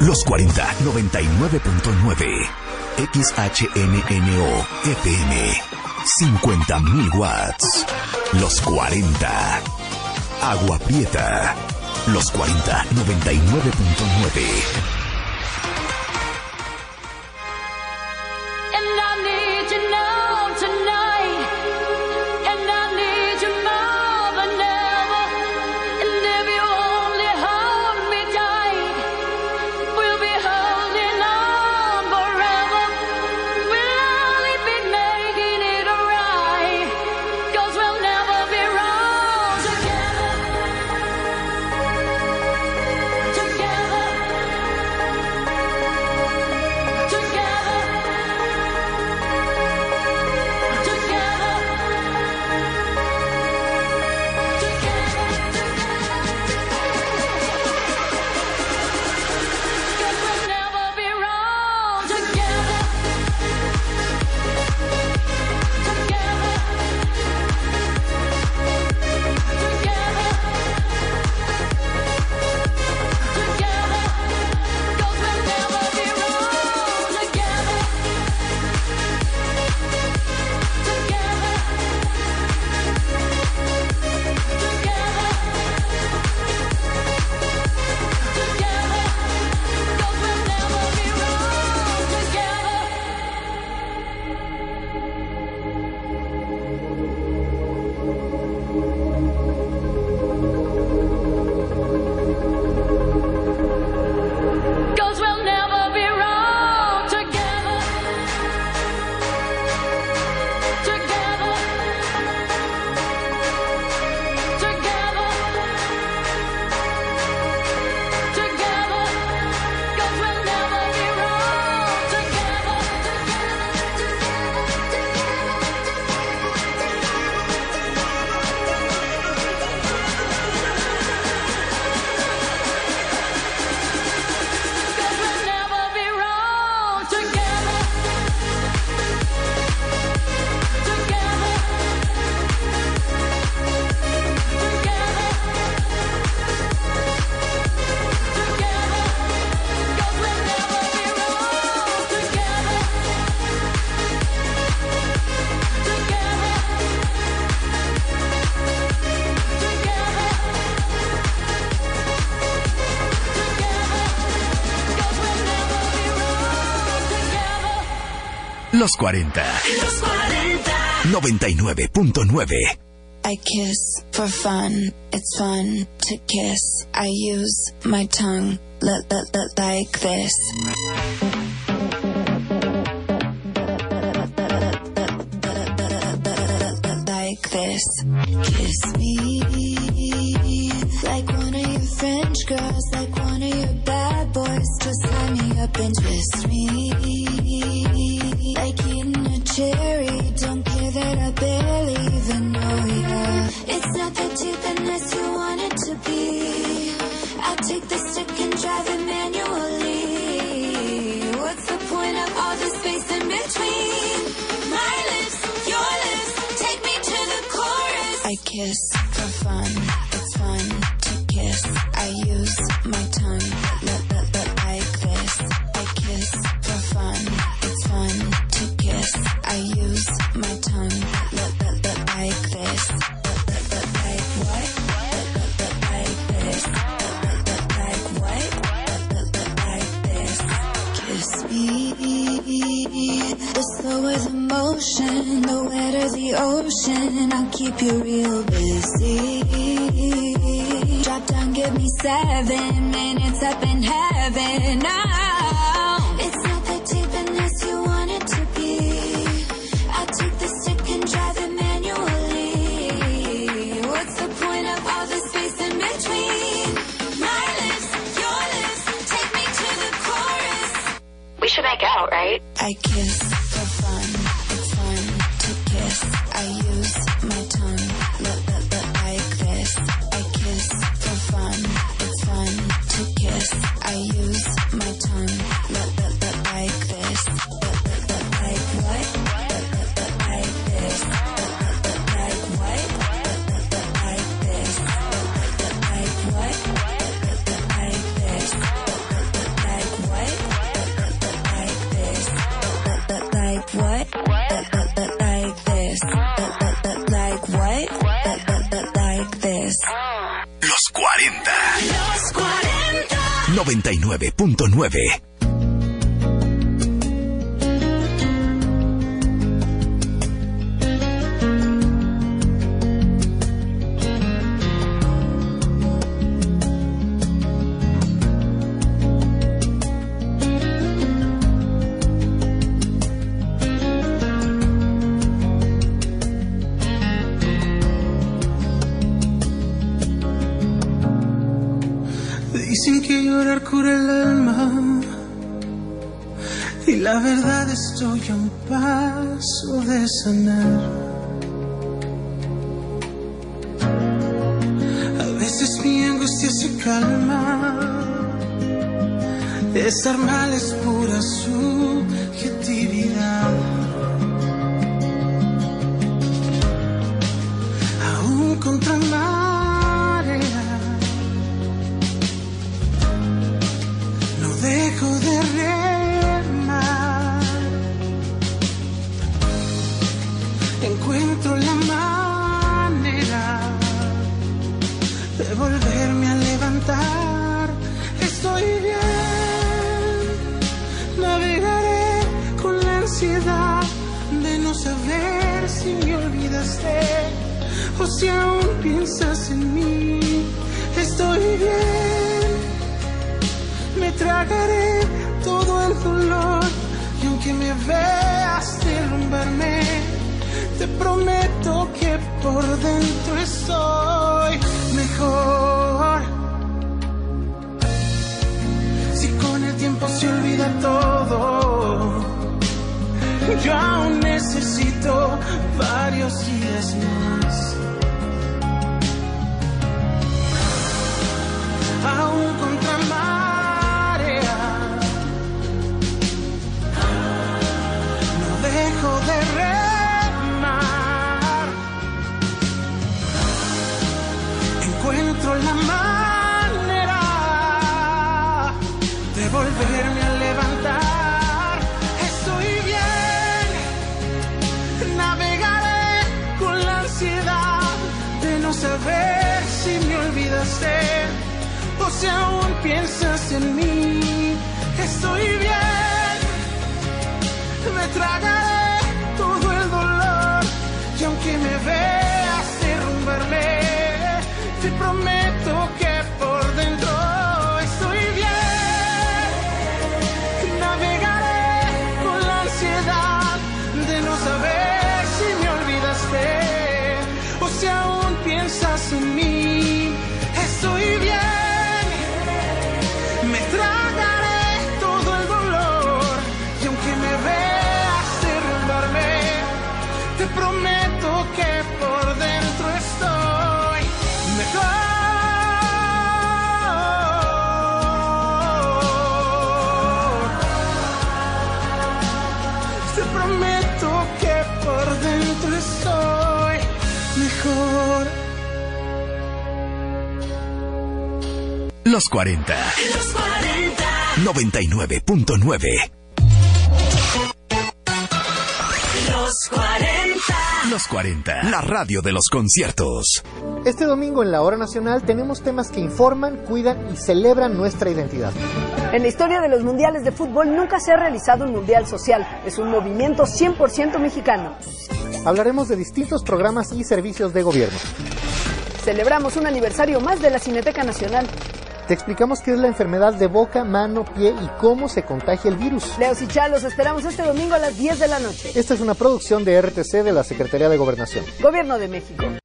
Los 40, 99.9. XHNNO FM. 50.000 watts. Los 40. Agua Prieta. Los 40, 99.9. Los 40. Los 40. 99.9. I kiss for fun. It's fun to kiss. I use my tongue like this. Like this. Kiss me like one of your French girls, like one of your bad boys. Just tie me up and twist me like eating a cherry. Don't care that I barely even know you. It's not that deep unless you want it to be. I'll take the stick and drive it manually. What's the point of all the space in between? My lips, your lips, take me to the chorus. I kiss for fun. It's fun to kiss. I use my tongue like this. I kiss for fun. It's fun to kiss. I use my tongue like this. Like what? Like this. Like what? Like this. Kiss me. The slower the motion, the wetter the ocean. I'll keep you real busy. Drop down, give me 7 minutes up in heaven. Oh, it's not that deep unless you want it to be. I'll take the stick and drive it manually. What's the point of all the space in between? My lips, your lips, take me to the chorus. We should make out, right? I kiss for fun. It's fun to kiss. I use my tongue like this. I kiss for fun. It's fun to kiss. I use my tongue like this. Like what? Like this. Like what? Like this. Like what? Like this. Like 99.9. Dicen que llorar cura el alma, y la verdad estoy a un paso de sanar. A veces mi angustia se calma, estar mal es pura subjetividad. Aún contra dejo de remar, encuentro la manera de volverme a levantar. Estoy bien, navegaré con la ansiedad de no saber si me olvidaste o si aún piensas en mí. Estoy bien, me tragaré todo el dolor, y aunque me veas derrumbarme, te prometo que por dentro estoy mejor. Si con el tiempo se olvida todo, yo aún necesito varios días más. Aún contra dejo de remar, encuentro la manera de volverme a levantar. Estoy bien, navegaré con la ansiedad de no saber si me olvidaste o si aún piensas en mí. Estoy bien, me tragaré todo el dolor, y aunque me veas derrumbarme, te prometo que por dentro estoy bien. Navegaré con la ansiedad de no saber si me olvidaste o si aún piensas en mí. Estoy bien, me tragaré todo el dolor, y aunque me veas derrumbarme, te prometo que por dentro estoy mejor. Te prometo que por dentro estoy mejor. Los 40. Los 40. 99.9. Los 40. Los 40. La radio de los conciertos. Este domingo en la Hora Nacional tenemos temas que informan, cuidan y celebran nuestra identidad. En la historia de los mundiales de fútbol nunca se ha realizado un mundial social. Es un movimiento 100% mexicano. Hablaremos de distintos programas y servicios de gobierno. Celebramos un aniversario más de la Cineteca Nacional. Te explicamos qué es la enfermedad de boca, mano, pie y cómo se contagia el virus. Leos y Chá, los esperamos este domingo a las 10 de la noche. Esta es una producción de RTC de la Secretaría de Gobernación. Gobierno de México.